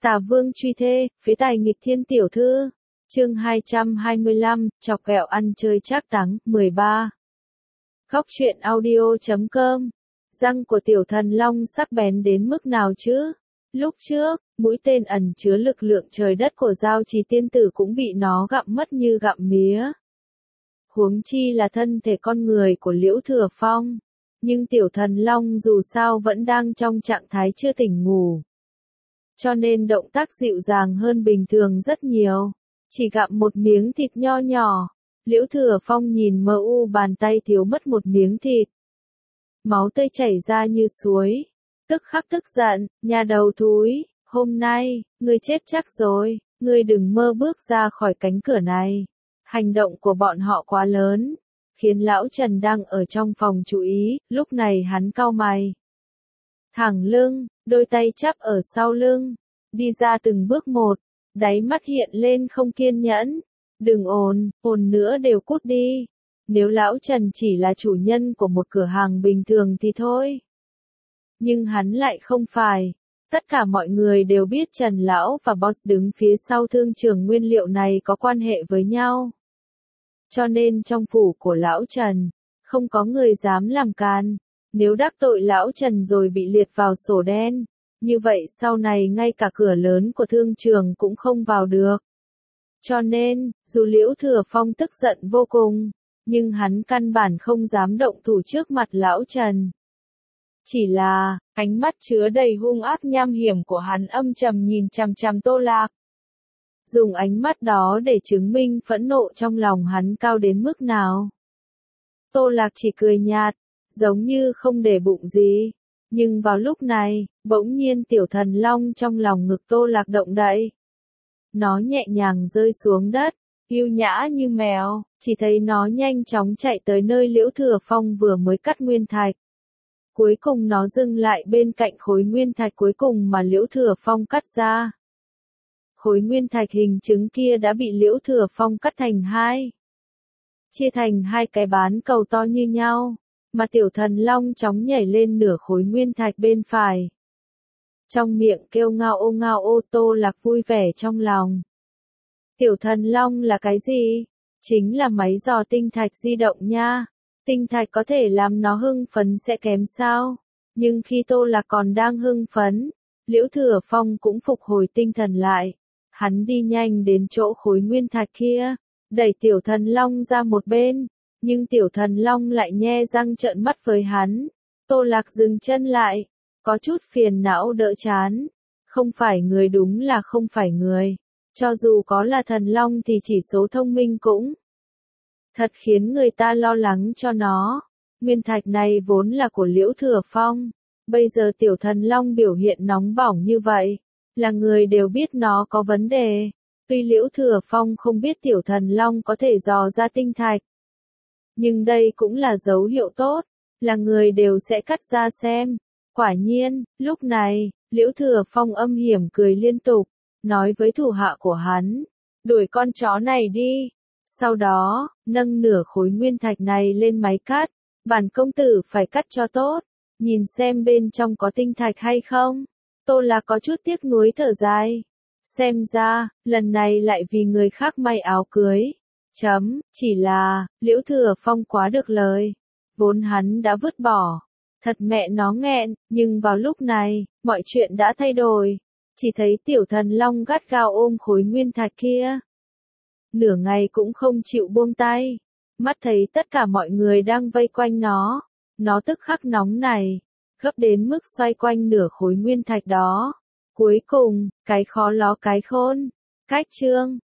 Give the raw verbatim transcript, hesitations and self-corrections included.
Tà Vương truy thê, phế tài nghịch thiên tiểu thư. Chương hai trăm hai mươi lăm, chọc ghẹo ăn chơi trác táng, mười ba. Góc truyện audio chấm com. Răng của tiểu thần long sắc bén đến mức nào chứ? Lúc trước, mũi tên ẩn chứa lực lượng trời đất của Giao Trì tiên tử cũng bị nó gặm mất như gặm mía. Huống chi là thân thể con người của Liễu Thừa Phong. Nhưng tiểu thần long dù sao vẫn đang trong trạng thái chưa tỉnh ngủ. Cho nên động tác dịu dàng hơn bình thường rất nhiều. Chỉ gặm một miếng thịt nho nhỏ. Liễu Thừa Phong nhìn mờ u bàn tay thiếu mất một miếng thịt. Máu tươi chảy ra như suối. Tức khắc tức giận, nhà đầu thúi, hôm nay, ngươi chết chắc rồi, ngươi đừng mơ bước ra khỏi cánh cửa này. Hành động của bọn họ quá lớn, khiến lão Trần đang ở trong phòng chú ý, lúc này hắn cau mày. Thẳng lưng, đôi tay chắp ở sau lưng, đi ra từng bước một, đáy mắt hiện lên không kiên nhẫn. Đừng ồn, ồn nữa đều cút đi. Nếu lão Trần chỉ là chủ nhân của một cửa hàng bình thường thì thôi. Nhưng hắn lại không phải. Tất cả mọi người đều biết Trần Lão và Boss đứng phía sau thương trường nguyên liệu này có quan hệ với nhau. Cho nên trong phủ của lão Trần, không có người dám làm can. Nếu đắc tội lão Trần rồi bị liệt vào sổ đen, như vậy sau này ngay cả cửa lớn của thương trường cũng không vào được. Cho nên, dù Liễu Thừa Phong tức giận vô cùng, nhưng hắn căn bản không dám động thủ trước mặt lão Trần. Chỉ là, ánh mắt chứa đầy hung ác nham hiểm của hắn âm trầm nhìn chằm chằm Tô Lạc. Dùng ánh mắt đó để chứng minh phẫn nộ trong lòng hắn cao đến mức nào. Tô Lạc chỉ cười nhạt, giống như không để bụng gì. Nhưng vào lúc này, bỗng nhiên tiểu thần long trong lòng ngực Tô Lạc động đậy. Nó nhẹ nhàng rơi xuống đất, yêu nhã như mèo, chỉ thấy nó nhanh chóng chạy tới nơi Liễu Thừa Phong vừa mới cắt nguyên thạch. Cuối cùng nó dừng lại bên cạnh khối nguyên thạch cuối cùng mà Liễu Thừa Phong cắt ra. Khối nguyên thạch hình trứng kia đã bị Liễu Thừa Phong cắt thành hai. Chia thành hai cái bán cầu to như nhau, mà tiểu thần long chóng nhảy lên nửa khối nguyên thạch bên phải. Trong miệng kêu ngao ô ngao ô. Tô Lạc vui vẻ trong lòng. Tiểu thần long là cái gì? Chính là máy dò tinh thạch di động nha. Tinh thạch có thể làm nó hưng phấn sẽ kém sao? Nhưng khi Tô Lạc còn đang hưng phấn, Liễu Thừa Phong cũng phục hồi tinh thần lại. Hắn đi nhanh đến chỗ khối nguyên thạch kia, đẩy tiểu thần long ra một bên, nhưng tiểu thần long lại nhe răng trợn mắt với hắn. Tô Lạc dừng chân lại, có chút phiền não đỡ chán. Không phải người đúng là không phải người. Cho dù có là thần long thì chỉ số thông minh cũng thật khiến người ta lo lắng cho nó. Nguyên thạch này vốn là của Liễu Thừa Phong. Bây giờ tiểu thần long biểu hiện nóng bỏng như vậy, là người đều biết nó có vấn đề. Tuy Liễu Thừa Phong không biết tiểu thần long có thể dò ra tinh thạch, nhưng đây cũng là dấu hiệu tốt, là người đều sẽ cắt ra xem. Quả nhiên, lúc này, Liễu Thừa Phong âm hiểm cười liên tục, nói với thủ hạ của hắn, đuổi con chó này đi. Sau đó, nâng nửa khối nguyên thạch này lên máy cắt, bản công tử phải cắt cho tốt, nhìn xem bên trong có tinh thạch hay không. Tô Lạc có chút tiếc nuối thở dài. Xem ra, lần này lại vì người khác may áo cưới. Chấm, chỉ là, Liễu Thừa Phong quá được lời. Vốn hắn đã vứt bỏ. Thật mẹ nó nghẹn, nhưng vào lúc này, mọi chuyện đã thay đổi. Chỉ thấy tiểu thần long gắt gao ôm khối nguyên thạch kia. Nửa ngày cũng không chịu buông tay. Mắt thấy tất cả mọi người đang vây quanh nó. Nó tức khắc nóng này. Gấp đến mức xoay quanh nửa khối nguyên thạch đó. Cuối cùng, cái khó ló cái khôn. Cách chương.